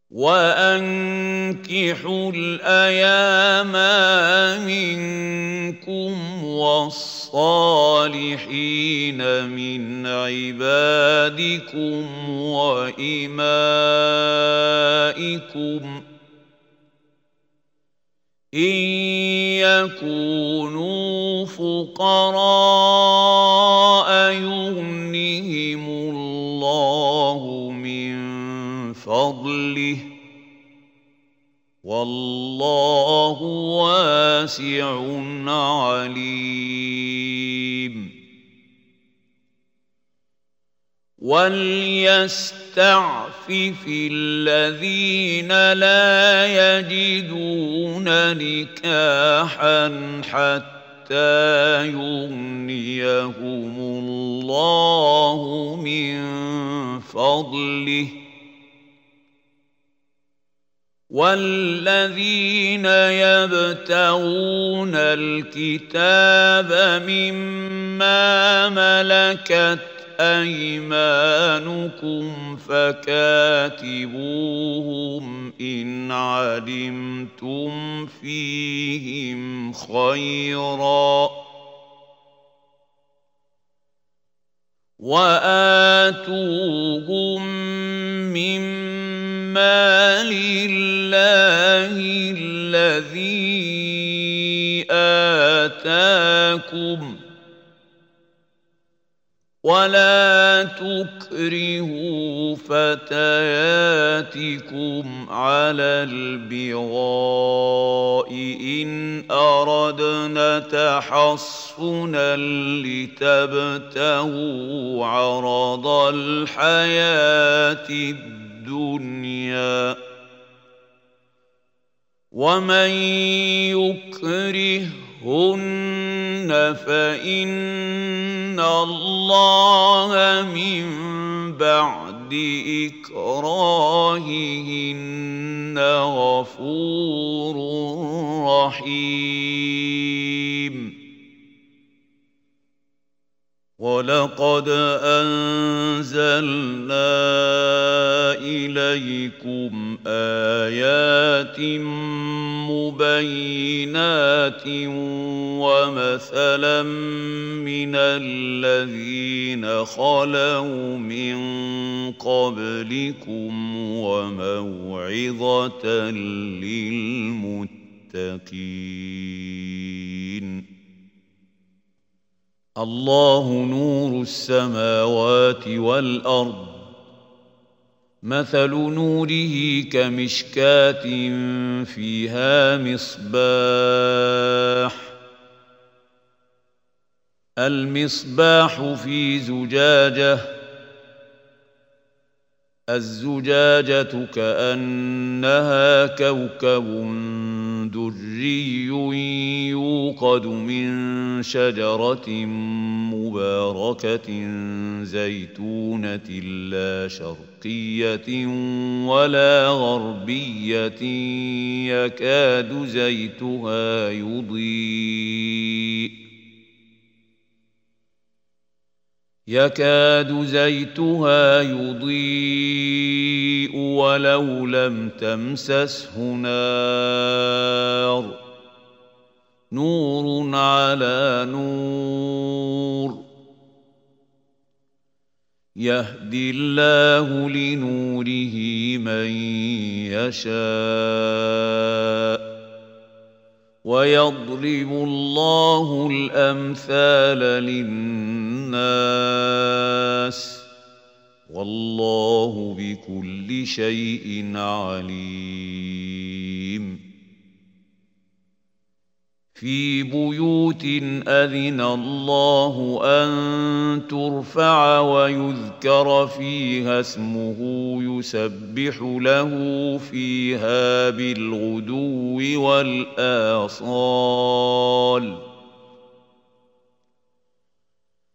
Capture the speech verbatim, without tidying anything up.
وأنكحوا الأيام منكم والصالحين من عبادكم وإمائكم إن يكونوا فقراء يغنهم الله من فضله والله واسع عليم وليستعفف الذين لا يجدون نكاحا حتى يغنيهم الله من فضله والذين يبتغون الكتاب مما ملكت أيمانكم فكاتبوهم إن علمتم فيهم خيرا وآتوهم مما لله الذي آتاكم ولا تكرهوا فتياتكم على البغاء إن أردنا تحصنا لتبتغوا عرض الحياة الدنيا ومن يكرههن فإن الله من بعد إكراههن غفور رحيم ولقد أنزلنا إليكم آيات مبينات ومثلا من الذين خلوا من قبلكم وموعظة للمتقين الله نور السماوات والأرض مثل نوره كمشكاة فيها مصباح المصباح في زجاجة الزجاجة كأنها كوكب دري يوقد من شجرة مباركة زيتونة لا شرقية ولا غربية يكاد زيتها يضيء يكاد زيتها يضيء ولو لم تمسسه نار نور على نور يهدي الله لنوره من يشاء ويضرب الله الأمثال للناس والله بكل شيء عليم في بيوت أذن الله أن ترفع ويذكر فيها اسمه يسبح له فيها بالغدو والآصال